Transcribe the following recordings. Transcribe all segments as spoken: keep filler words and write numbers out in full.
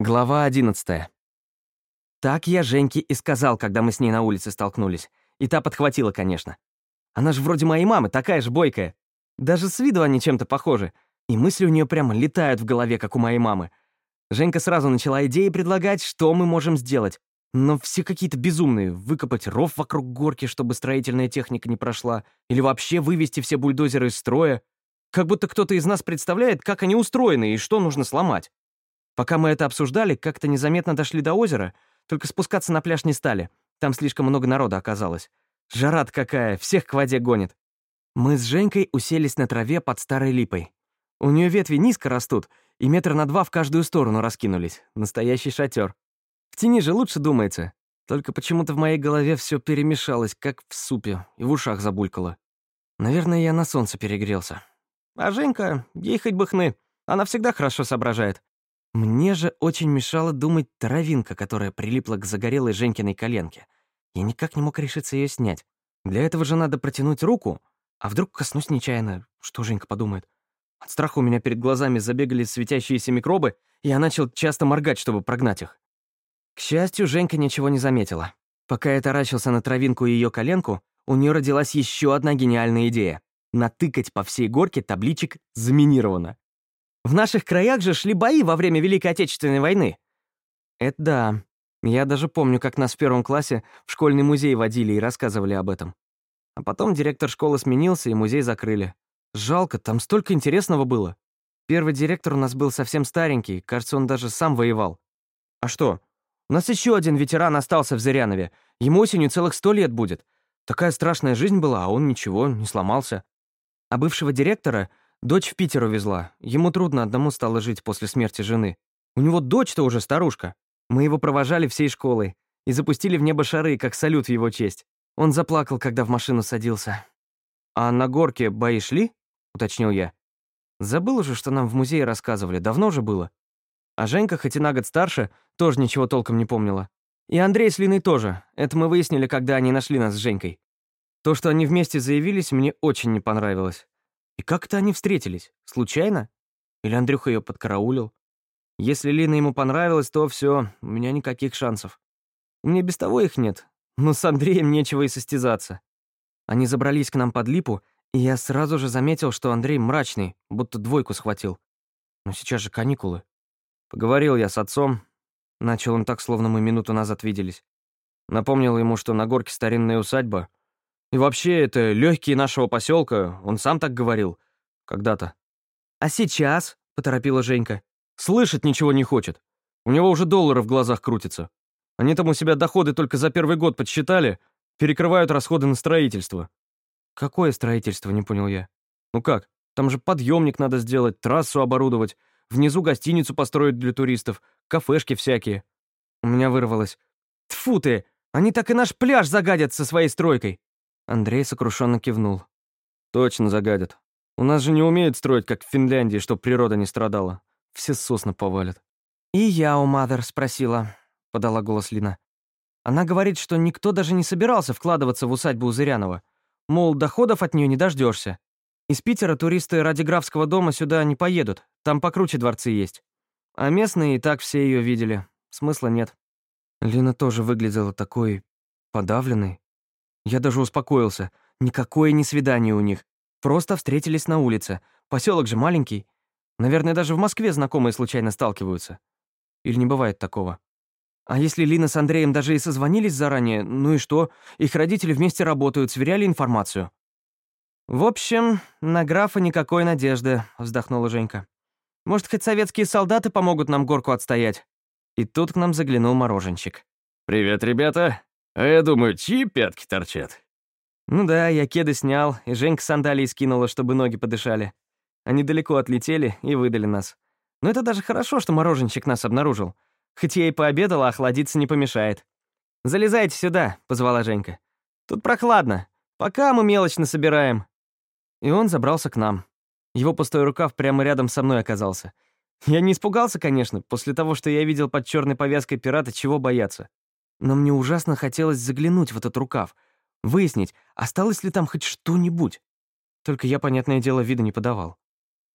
Глава одиннадцатая. Так я Женьке и сказал, когда мы с ней на улице столкнулись. И та подхватила, конечно. Она же вроде моей мамы, такая же бойкая. Даже с виду они чем-то похожи. И мысли у нее прямо летают в голове, как у моей мамы. Женька сразу начала идеи предлагать, что мы можем сделать. Но все какие-то безумные. Выкопать ров вокруг горки, чтобы строительная техника не прошла. Или вообще вывести все бульдозеры из строя. Как будто кто-то из нас представляет, как они устроены и что нужно сломать. Пока мы это обсуждали, как-то незаметно дошли до озера, только спускаться на пляж не стали. Там слишком много народа оказалось. Жара-то какая, всех к воде гонит. Мы с Женькой уселись на траве под старой липой. У нее ветви низко растут, и метр на два в каждую сторону раскинулись. Настоящий шатер. В тени же лучше думается. Только почему-то в моей голове все перемешалось, как в супе, и в ушах забулькало. Наверное, я на солнце перегрелся. А Женька, ей хоть бы хны. Она всегда хорошо соображает. Мне же очень мешала думать травинка, которая прилипла к загорелой Женькиной коленке. Я никак не мог решиться ее снять. Для этого же надо протянуть руку, а вдруг коснусь нечаянно, что Женька подумает. От страха у меня перед глазами забегали светящиеся микробы, и я начал часто моргать, чтобы прогнать их. К счастью, Женька ничего не заметила. Пока я таращился на травинку и ее коленку, у нее родилась еще одна гениальная идея — натыкать по всей горке табличек «Заминировано». В наших краях же шли бои во время Великой Отечественной войны. Это да. Я даже помню, как нас в первом классе в школьный музей водили и рассказывали об этом. А потом директор школы сменился, и музей закрыли. Жалко, там столько интересного было. Первый директор у нас был совсем старенький, кажется, он даже сам воевал. А что? У нас еще один ветеран остался в Зырянове. Ему осенью целых сто лет будет. Такая страшная жизнь была, а он ничего, не сломался. А бывшего директора дочь в Питер увезла. Ему трудно одному стало жить после смерти жены. У него дочь-то уже старушка. Мы его провожали всей школой и запустили в небо шары, как салют в его честь. Он заплакал, когда в машину садился. «А на горке бои шли?» — уточнил я. Забыл уже, что нам в музее рассказывали, давно же было. А Женька, хоть и на год старше, тоже ничего толком не помнила. И Андрей с Линой тоже. Это мы выяснили, когда они нашли нас с Женькой. То, что они вместе заявились, мне очень не понравилось. И как это они встретились? Случайно? Или Андрюха ее подкараулил? Если Лина ему понравилась, то все, у меня никаких шансов. У меня без того их нет, но с Андреем нечего и состязаться. Они забрались к нам под липу, и я сразу же заметил, что Андрей мрачный, будто двойку схватил. Но сейчас же каникулы. Поговорил я с отцом. Начал он так, словно мы минуту назад виделись. Напомнил ему, что на горке старинная усадьба. И вообще, это легкие нашего поселка, он сам так говорил. Когда-то. «А сейчас?» — поторопила Женька. «Слышать ничего не хочет. У него уже доллары в глазах крутятся. Они там у себя доходы только за первый год подсчитали, перекрывают расходы на строительство». «Какое строительство?» — не понял я. «Ну как? Там же подъемник надо сделать, трассу оборудовать, внизу гостиницу построить для туристов, кафешки всякие». У меня вырвалось: «Тьфу ты! Они так и наш пляж загадят со своей стройкой!» Андрей сокрушенно кивнул. «Точно загадят. У нас же не умеют строить, как в Финляндии, чтоб природа не страдала. Все сосны повалят». «И я у Мадер спросила», — подала голос Лина. «Она говорит, что никто даже не собирался вкладываться в усадьбу у Зырянова. Мол, доходов от нее не дождешься. Из Питера туристы ради графского дома сюда не поедут, там покруче дворцы есть. А местные и так все ее видели. Смысла нет». Лина тоже выглядела такой подавленной. Я даже успокоился. Никакое не свидание у них. Просто встретились на улице. Поселок же маленький. Наверное, даже в Москве знакомые случайно сталкиваются. Или не бывает такого? А если Лина с Андреем даже и созвонились заранее, ну и что? Их родители вместе работают, сверяли информацию. «В общем, на графа никакой надежды», — вздохнула Женька. «Может, хоть советские солдаты помогут нам горку отстоять?» И тут к нам заглянул мороженщик. «Привет, ребята. А я думаю, чьи пятки торчат?» Ну да, я кеды снял, и Женька сандалии скинула, чтобы ноги подышали. Они далеко отлетели и выдали нас. Но это даже хорошо, что мороженщик нас обнаружил. Хоть я и пообедала, охладиться не помешает. «Залезайте сюда», — позвала Женька. «Тут прохладно. Пока мы мелочь насобираем». И он забрался к нам. Его пустой рукав прямо рядом со мной оказался. Я не испугался, конечно, после того, что я видел под черной повязкой пирата, чего бояться. Но мне ужасно хотелось заглянуть в этот рукав, выяснить, осталось ли там хоть что-нибудь. Только я, понятное дело, вида не подавал.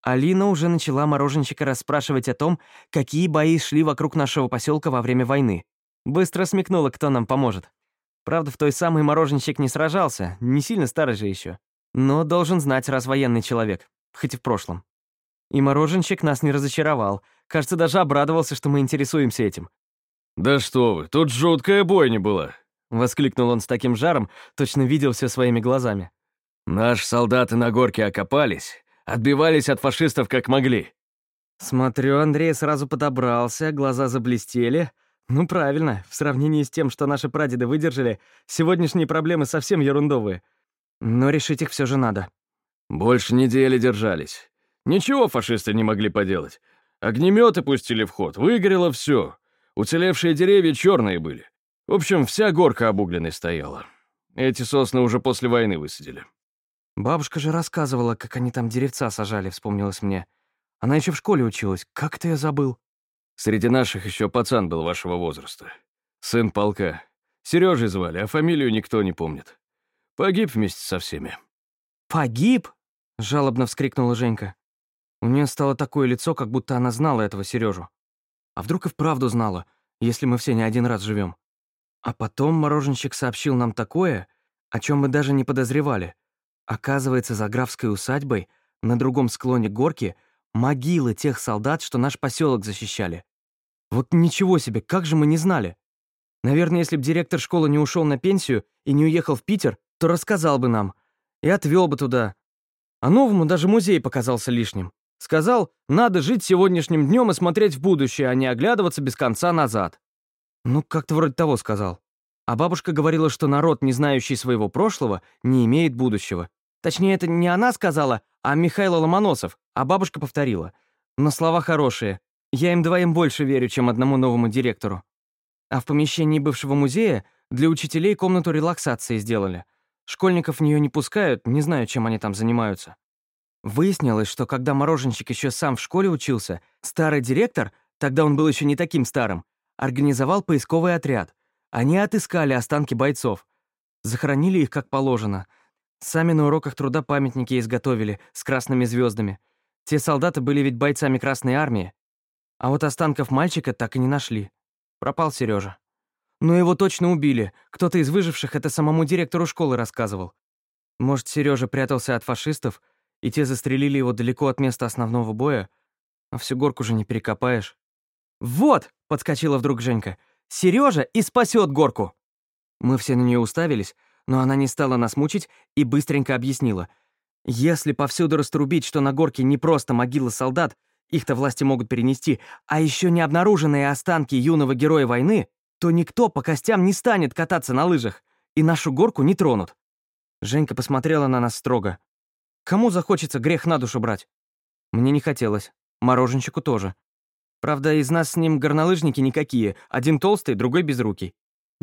Алина уже начала мороженщика расспрашивать о том, какие бои шли вокруг нашего поселка во время войны. Быстро смекнула, кто нам поможет. Правда, в той самой мороженщик не сражался, не сильно старый же еще. Но должен знать, раз военный человек, хоть и в прошлом. И мороженщик нас не разочаровал. Кажется, даже обрадовался, что мы интересуемся этим. «Да что вы, тут жуткая бойня была!» — воскликнул он с таким жаром, точно видел все своими глазами. «Наши солдаты на горке окопались, отбивались от фашистов как могли». Смотрю, Андрей сразу подобрался, глаза заблестели. Ну правильно, в сравнении с тем, что наши прадеды выдержали, сегодняшние проблемы совсем ерундовые. Но решить их все же надо. Больше недели держались. Ничего фашисты не могли поделать. Огнеметы пустили в ход, выгорело все. Уцелевшие деревья черные были. В общем, вся горка обугленной стояла. Эти сосны уже после войны высадили. Бабушка же рассказывала, как они там деревца сажали, вспомнилось мне. Она еще в школе училась, как это я забыл. Среди наших еще пацан был вашего возраста. Сын полка. Сережей звали, а фамилию никто не помнит. Погиб вместе со всеми. «Погиб?» — жалобно вскрикнула Женька. У нее стало такое лицо, как будто она знала этого Сережу. А вдруг и вправду знала, если мы все не один раз живем. А потом мороженщик сообщил нам такое, о чем мы даже не подозревали. Оказывается, за графской усадьбой, на другом склоне горки, могилы тех солдат, что наш поселок защищали. Вот ничего себе, как же мы не знали. Наверное, если бы директор школы не ушел на пенсию и не уехал в Питер, то рассказал бы нам и отвел бы туда. А новому даже музей показался лишним. Сказал, надо жить сегодняшним днем и смотреть в будущее, а не оглядываться без конца назад. Ну, как-то вроде того сказал. А бабушка говорила, что народ, не знающий своего прошлого, не имеет будущего. Точнее, это не она сказала, а Михаил Ломоносов, а бабушка повторила. Но слова хорошие. Я им двоим больше верю, чем одному новому директору. А в помещении бывшего музея для учителей комнату релаксации сделали. Школьников в нее не пускают, не знаю, чем они там занимаются. Выяснилось, что когда мороженщик еще сам в школе учился, старый директор, тогда он был еще не таким старым, организовал поисковый отряд. Они отыскали останки бойцов. Захоронили их как положено. Сами на уроках труда памятники изготовили с красными звездами. Те солдаты были ведь бойцами Красной Армии. А вот останков мальчика так и не нашли. Пропал Сережа. Но его точно убили. Кто-то из выживших это самому директору школы рассказывал. Может, Сережа прятался от фашистов, и те застрелили его далеко от места основного боя, а всю горку же не перекопаешь. «Вот!» — подскочила вдруг Женька. «Сережа и спасет горку!» Мы все на нее уставились, но она не стала нас мучить и быстренько объяснила. Если повсюду раструбить, что на горке не просто могила солдат, их-то власти могут перенести, а еще не обнаруженные останки юного героя войны, то никто по костям не станет кататься на лыжах, и нашу горку не тронут. Женька посмотрела на нас строго. Кому захочется грех на душу брать? Мне не хотелось. Мороженщику тоже. Правда, из нас с ним горнолыжники никакие. Один толстый, другой безрукий.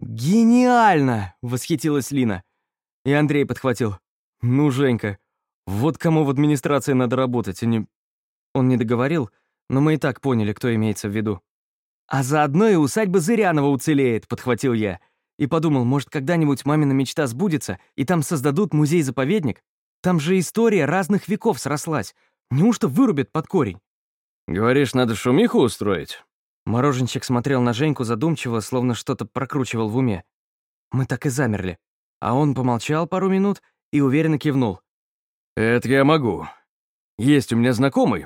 «Гениально!» — восхитилась Лина. И Андрей подхватил. «Ну, Женька, вот кому в администрации надо работать, а не...» Он не договорил, но мы и так поняли, кто имеется в виду. «А заодно и усадьба Зырянова уцелеет», — подхватил я. И подумал, может, когда-нибудь мамина мечта сбудется, и там создадут музей-заповедник? Там же история разных веков срослась. Неужто вырубят под корень? «Говоришь, надо шумиху устроить?» Мороженщик смотрел на Женьку задумчиво, словно что-то прокручивал в уме. Мы так и замерли. А он помолчал пару минут и уверенно кивнул. «Это я могу. Есть у меня знакомый,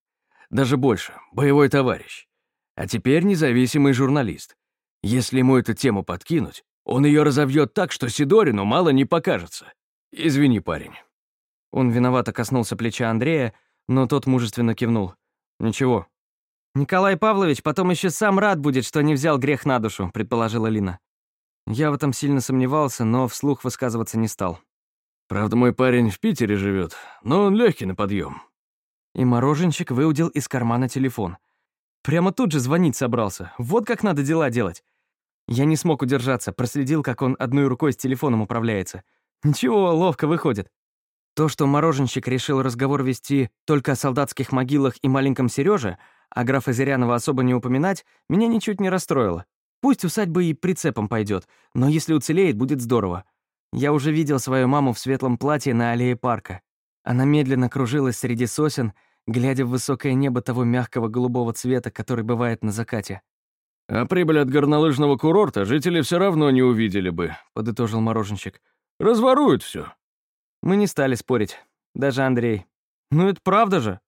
даже больше, боевой товарищ. А теперь независимый журналист. Если ему эту тему подкинуть, он ее разовьет так, что Сидорину мало не покажется. Извини, парень». Он виновато коснулся плеча Андрея, но тот мужественно кивнул. «Ничего». «Николай Павлович потом еще сам рад будет, что не взял грех на душу», — предположила Лина. Я в этом сильно сомневался, но вслух высказываться не стал. «Правда, мой парень в Питере живет, но он легкий на подъем». И мороженщик выудил из кармана телефон. Прямо тут же звонить собрался. Вот как надо дела делать. Я не смог удержаться, проследил, как он одной рукой с телефоном управляется. Ничего, ловко выходит. То, что мороженщик решил разговор вести только о солдатских могилах и маленьком Сереже, а графа Зырянова особо не упоминать, меня ничуть не расстроило. Пусть усадьба и прицепом пойдет, но если уцелеет, будет здорово. Я уже видел свою маму в светлом платье на аллее парка. Она медленно кружилась среди сосен, глядя в высокое небо того мягкого голубого цвета, который бывает на закате. «А прибыль от горнолыжного курорта жители все равно не увидели бы», — подытожил мороженщик. «Разворуют все». Мы не стали спорить, даже Андрей. «Ну это правда же!»